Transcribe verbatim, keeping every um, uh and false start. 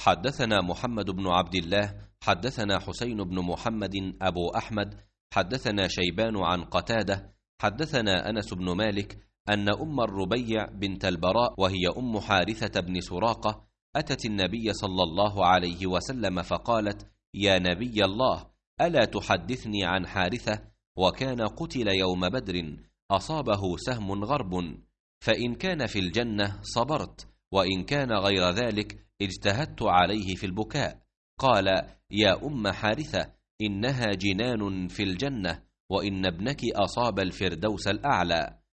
حدثنا محمد بن عبد الله حدثنا حسين بن محمد أبو أحمد حدثنا شيبان عن قتادة حدثنا أنس بن مالك أن أم الربيع بنت البراء وهي أم حارثة بن سراقة أتت النبي صلى الله عليه وسلم فقالت: يا نبي الله، ألا تحدثني عن حارثة؟ وكان قتل يوم بدر، أصابه سهم غرب، فإن كان في الجنة صبرت، وإن كان غير ذلك اجتهدت عليه في البكاء. قال: يا أم حارثة، إنها جنان في الجنة، وإن ابنك أصاب الفردوس الأعلى.